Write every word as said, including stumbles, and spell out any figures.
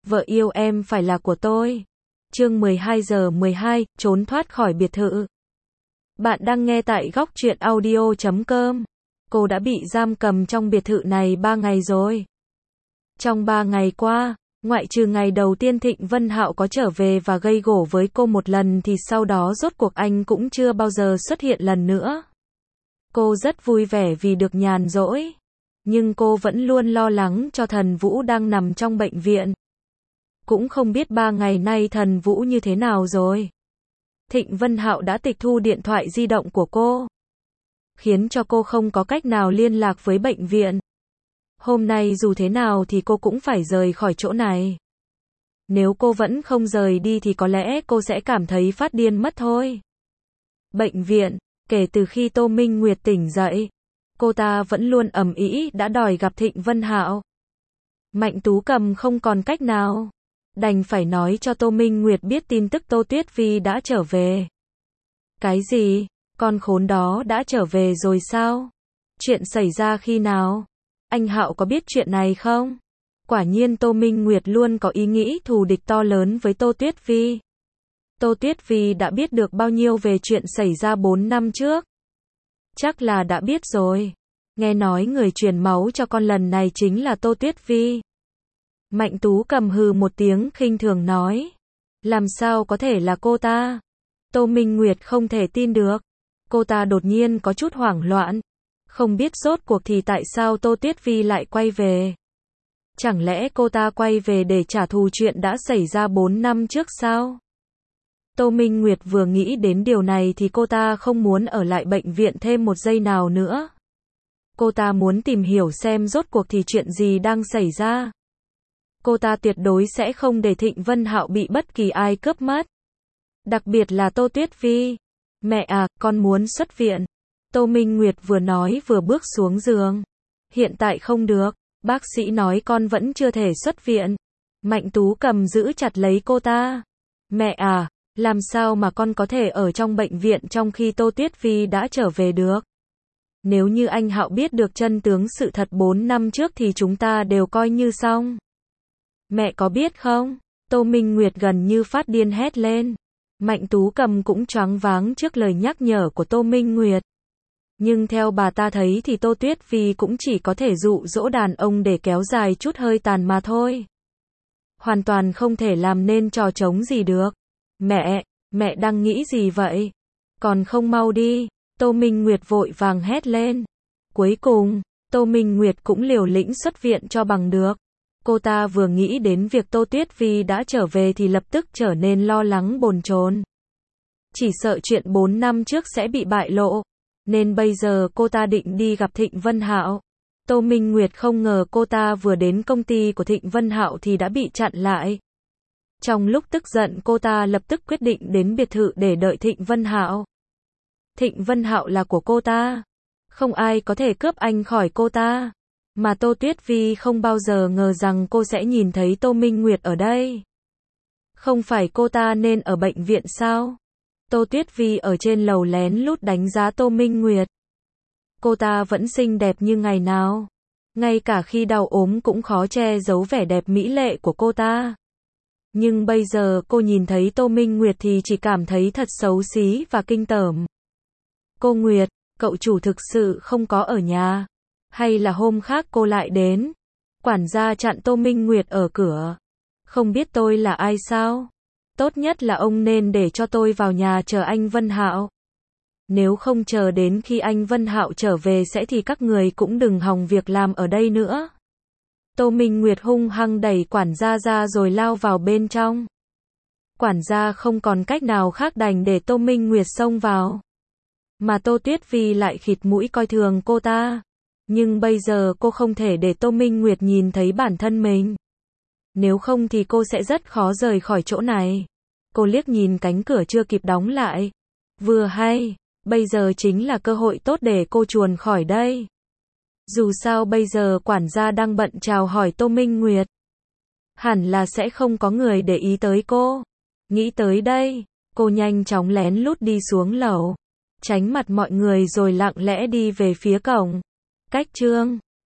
Vợ yêu em phải là của tôi. Chương mười hai giờ mười hai, trốn thoát khỏi biệt thự. Bạn đang nghe tại góc truyện audio chấm com. Cô đã bị giam cầm trong biệt thự này ba ngày rồi. Trong ba ngày qua, ngoại trừ ngày đầu tiên Thịnh Vân Hạo có trở về và gây gổ với cô một lần thì sau đó rốt cuộc anh cũng chưa bao giờ xuất hiện lần nữa. Cô rất vui vẻ vì được nhàn rỗi. Nhưng cô vẫn luôn lo lắng cho Thần Vũ đang nằm trong bệnh viện. Cũng không biết ba ngày nay Thần Vũ như thế nào rồi. Thịnh Vân Hạo đã tịch thu điện thoại di động của cô, khiến cho cô không có cách nào liên lạc với bệnh viện. Hôm nay dù thế nào thì cô cũng phải rời khỏi chỗ này. Nếu cô vẫn không rời đi thì có lẽ cô sẽ cảm thấy phát điên mất thôi. Bệnh viện, kể từ khi Tô Minh Nguyệt tỉnh dậy, cô ta vẫn luôn ầm ĩ đã đòi gặp Thịnh Vân Hạo. Mạnh Tú Cầm không còn cách nào, đành phải nói cho Tô Minh Nguyệt biết tin tức Tô Tuyết Vi đã trở về. Cái gì? Con khốn đó đã trở về rồi sao? Chuyện xảy ra khi nào? Anh Hạo có biết chuyện này không? Quả nhiên Tô Minh Nguyệt luôn có ý nghĩ thù địch to lớn với Tô Tuyết Vi. Tô Tuyết Vi đã biết được bao nhiêu về chuyện xảy ra bốn năm trước? Chắc là đã biết rồi. Nghe nói người truyền máu cho con lần này chính là Tô Tuyết Vi. Mạnh Tú Cầm hừ một tiếng khinh thường nói. Làm sao có thể là cô ta? Tô Minh Nguyệt không thể tin được. Cô ta đột nhiên có chút hoảng loạn. Không biết rốt cuộc thì tại sao Tô Tuyết Vi lại quay về. Chẳng lẽ cô ta quay về để trả thù chuyện đã xảy ra bốn năm trước sao? Tô Minh Nguyệt vừa nghĩ đến điều này thì cô ta không muốn ở lại bệnh viện thêm một giây nào nữa. Cô ta muốn tìm hiểu xem rốt cuộc thì chuyện gì đang xảy ra. Cô ta tuyệt đối sẽ không để Thịnh Vân Hạo bị bất kỳ ai cướp mất. Đặc biệt là Tô Tuyết Vi. Mẹ à, con muốn xuất viện. Tô Minh Nguyệt vừa nói vừa bước xuống giường. Hiện tại không được, bác sĩ nói con vẫn chưa thể xuất viện. Mạnh Tú Cầm giữ chặt lấy cô ta. Mẹ à, làm sao mà con có thể ở trong bệnh viện trong khi Tô Tuyết Vi đã trở về được? Nếu như anh Hạo biết được chân tướng sự thật bốn năm trước thì chúng ta đều coi như xong. Mẹ có biết không? Tô Minh Nguyệt gần như phát điên hét lên. Mạnh Tú Cầm cũng choáng váng trước lời nhắc nhở của Tô Minh Nguyệt. Nhưng theo bà ta thấy thì Tô Tuyết Vi cũng chỉ có thể dụ dỗ đàn ông để kéo dài chút hơi tàn mà thôi. Hoàn toàn không thể làm nên trò trống gì được. Mẹ, mẹ đang nghĩ gì vậy? Còn không mau đi. Tô Minh Nguyệt vội vàng hét lên. Cuối cùng, Tô Minh Nguyệt cũng liều lĩnh xuất viện cho bằng được. Cô ta vừa nghĩ đến việc Tô Tuyết Vi đã trở về thì lập tức trở nên lo lắng bồn chồn. Chỉ sợ chuyện bốn năm trước sẽ bị bại lộ, nên bây giờ cô ta định đi gặp Thịnh Vân Hạo. Tô Minh Nguyệt không ngờ cô ta vừa đến công ty của Thịnh Vân Hạo thì đã bị chặn lại. Trong lúc tức giận cô ta lập tức quyết định đến biệt thự để đợi Thịnh Vân Hạo. Thịnh Vân Hạo là của cô ta. Không ai có thể cướp anh khỏi cô ta. Mà Tô Tuyết Vi không bao giờ ngờ rằng cô sẽ nhìn thấy Tô Minh Nguyệt ở đây. Không phải cô ta nên ở bệnh viện sao? Tô Tuyết Vi ở trên lầu lén lút đánh giá Tô Minh Nguyệt. Cô ta vẫn xinh đẹp như ngày nào. Ngay cả khi đau ốm cũng khó che giấu vẻ đẹp mỹ lệ của cô ta. Nhưng bây giờ cô nhìn thấy Tô Minh Nguyệt thì chỉ cảm thấy thật xấu xí và kinh tởm. Cô Nguyệt, cậu chủ thực sự không có ở nhà. Hay là hôm khác cô lại đến? Quản gia chặn Tô Minh Nguyệt ở cửa. Không biết tôi là ai sao? Tốt nhất là ông nên để cho tôi vào nhà chờ anh Vân Hạo. Nếu không chờ đến khi anh Vân Hạo trở về sẽ thì các người cũng đừng hòng việc làm ở đây nữa. Tô Minh Nguyệt hung hăng đẩy quản gia ra rồi lao vào bên trong. Quản gia không còn cách nào khác đành để Tô Minh Nguyệt xông vào. Mà Tô Tuyết Vi lại khịt mũi coi thường cô ta. Nhưng bây giờ cô không thể để Tô Minh Nguyệt nhìn thấy bản thân mình. Nếu không thì cô sẽ rất khó rời khỏi chỗ này. Cô liếc nhìn cánh cửa chưa kịp đóng lại. Vừa hay, bây giờ chính là cơ hội tốt để cô chuồn khỏi đây. Dù sao bây giờ quản gia đang bận chào hỏi Tô Minh Nguyệt. Hẳn là sẽ không có người để ý tới cô. Nghĩ tới đây, cô nhanh chóng lén lút đi xuống lầu. Tránh mặt mọi người rồi lặng lẽ đi về phía cổng. Cách chương